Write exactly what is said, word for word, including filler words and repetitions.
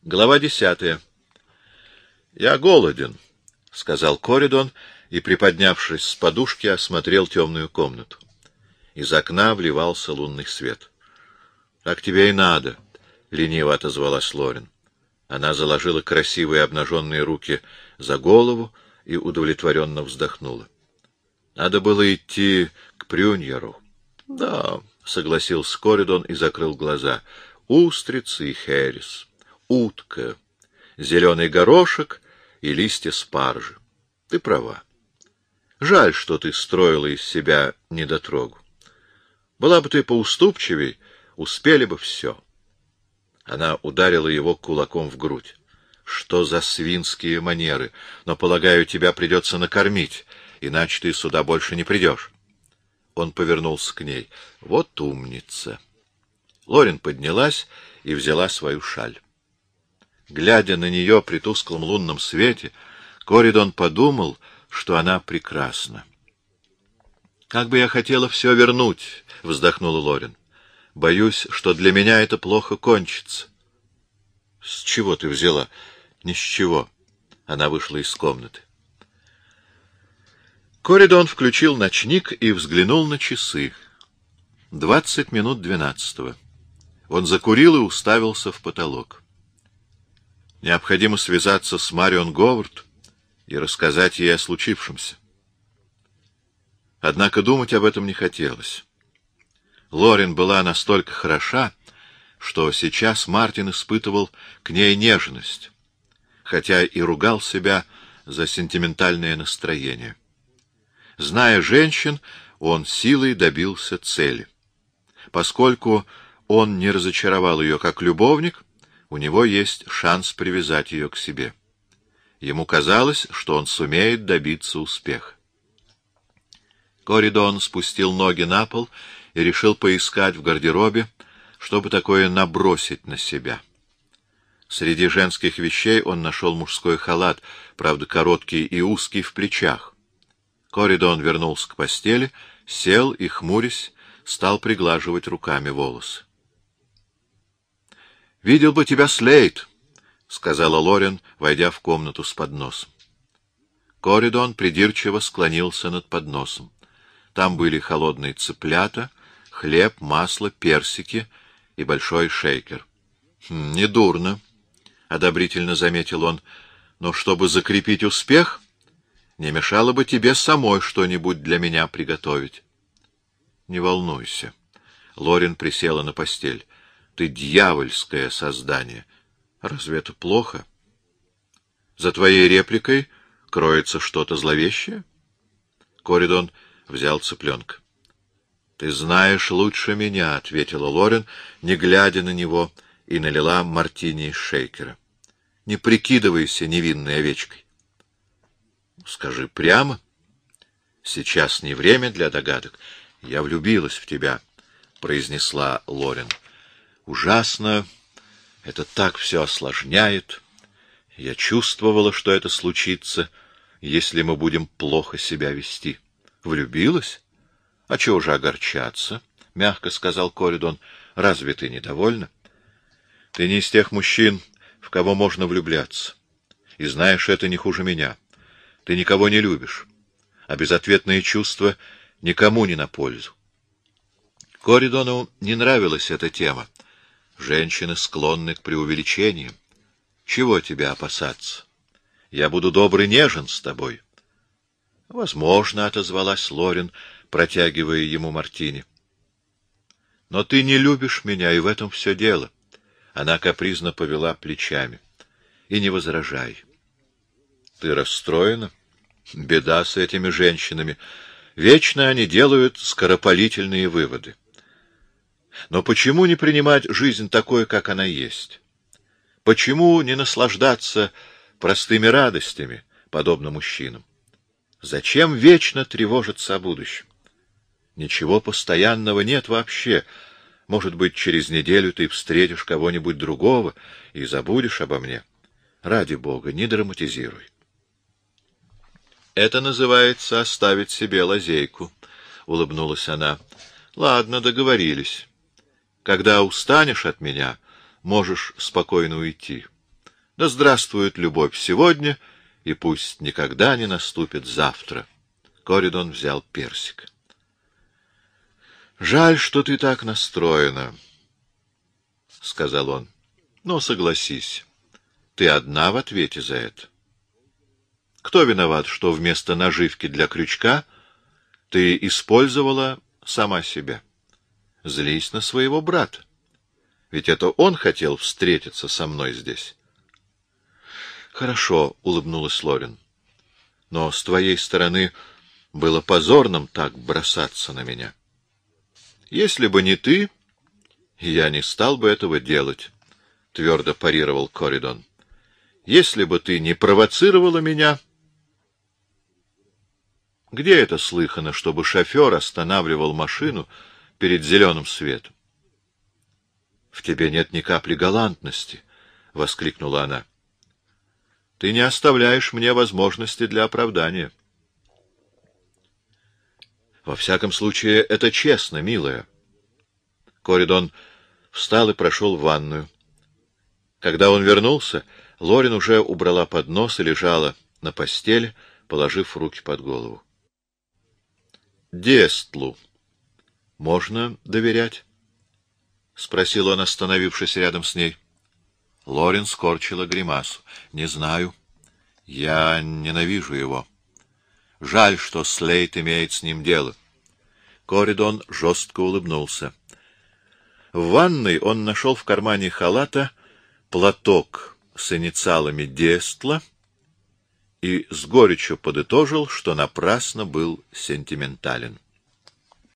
Глава десятая. «Я голоден», — сказал Коридон и, приподнявшись с подушки, осмотрел темную комнату. Из окна вливался лунный свет. — Так тебе и надо, — лениво отозвалась Лорен. Она заложила красивые обнаженные руки за голову и удовлетворенно вздохнула. — Надо было идти к Прюньеру. — Да, — согласился Коридон и закрыл глаза. — Устрицы и херес, утка, зеленый горошек и листья спаржи. Ты права. Жаль, что ты строила из себя недотрогу. Была бы ты поуступчивей, успели бы все. Она ударила его кулаком в грудь. Что за свинские манеры? Но, полагаю, тебя придется накормить, иначе ты сюда больше не придешь. Он повернулся к ней. Вот умница. Лорен поднялась и взяла свою шаль. Глядя на нее при тусклом лунном свете, Коридон подумал, что она прекрасна. — Как бы я хотела все вернуть, — вздохнула Лорен. — Боюсь, что для меня это плохо кончится. — С чего ты взяла? — Ни с чего. Она вышла из комнаты. Коридон включил ночник и взглянул на часы. Двадцать минут двенадцатого. Он закурил и уставился в потолок. Необходимо связаться с Марион Говард и рассказать ей о случившемся. Однако думать об этом не хотелось. Лорен была настолько хороша, что сейчас Мартин испытывал к ней нежность, хотя и ругал себя за сентиментальное настроение. Зная женщин, он силой добился цели. Поскольку он не разочаровал ее как любовник, у него есть шанс привязать ее к себе. Ему казалось, что он сумеет добиться успеха. Коридон спустил ноги на пол и решил поискать в гардеробе, чтобы такое набросить на себя. Среди женских вещей он нашел мужской халат, правда, короткий и узкий в плечах. Коридон вернулся к постели, сел и, хмурясь, стал приглаживать руками волосы. — Видел бы тебя Слейд, — сказала Лорен, войдя в комнату с подносом. Коридон придирчиво склонился над подносом. Там были холодные цыплята, хлеб, масло, персики и большой шейкер. «Хм, — Недурно, — одобрительно заметил он, — но чтобы закрепить успех, не мешало бы тебе самой что-нибудь для меня приготовить. — Не волнуйся. Лорен присела на постель. — Ты дьявольское создание. Разве это плохо? За твоей репликой кроется что-то зловещее? Коридон взял цыпленка. — Ты знаешь лучше меня, — ответила Лорен, не глядя на него, и налила мартини из шейкера. — Не прикидывайся невинной овечкой. — Скажи прямо. Сейчас не время для догадок. Я влюбилась в тебя, — произнесла Лорен. — Ужасно. Это так все осложняет. Я чувствовала, что это случится, если мы будем плохо себя вести. Влюбилась? А чего же огорчаться? — мягко сказал Коридон. — Разве ты недовольна? Ты не из тех мужчин, в кого можно влюбляться. И знаешь, это не хуже меня. Ты никого не любишь, а безответные чувства никому не на пользу. Коридону не нравилась эта тема. Женщины склонны к преувеличениям. Чего тебя опасаться? Я буду добр и нежен с тобой. — Возможно, — отозвалась Лорен, протягивая ему мартини. — Но ты не любишь меня, и в этом все дело. Она капризно повела плечами. — И не возражай. — Ты расстроена? Беда с этими женщинами. Вечно они делают скоропалительные выводы. Но почему не принимать жизнь такой, как она есть? Почему не наслаждаться простыми радостями, подобно мужчинам? Зачем вечно тревожиться о будущем? Ничего постоянного нет вообще. Может быть, через неделю ты встретишь кого-нибудь другого и забудешь обо мне. Ради Бога, не драматизируй. Это называется оставить себе лазейку, — улыбнулась она. Ладно, договорились. Когда устанешь от меня, можешь спокойно уйти. Да здравствует любовь сегодня, и пусть никогда не наступит завтра. Коридон взял персик. — Жаль, что ты так настроена, — сказал он. — Но согласись, ты одна в ответе за это. Кто виноват, что вместо наживки для крючка ты использовала сама себя? Злись на своего брата. Ведь это он хотел встретиться со мной здесь. — Хорошо, — улыбнулась Лорен. — Но с твоей стороны было позорным так бросаться на меня. Если бы не ты, я не стал бы этого делать, — твердо парировал Коридон. Если бы ты не провоцировала меня... Где это слыхано, чтобы шофер останавливал машину перед зеленым светом? — В тебе нет ни капли галантности, — воскликнула она. — Ты не оставляешь мне возможности для оправдания. — Во всяком случае, это честно, милая. Коридон встал и прошел в ванную. Когда он вернулся, Лорен уже убрала поднос и лежала на постели, положив руки под голову. — Дестлу можно доверять? — спросил он, остановившись рядом с ней. Лорен скорчила гримасу. — Не знаю. Я ненавижу его. Жаль, что Слейд имеет с ним дело. Коридон жестко улыбнулся. В ванной он нашел в кармане халата платок с инициалами Дестла и с горечью подытожил, что напрасно был сентиментален.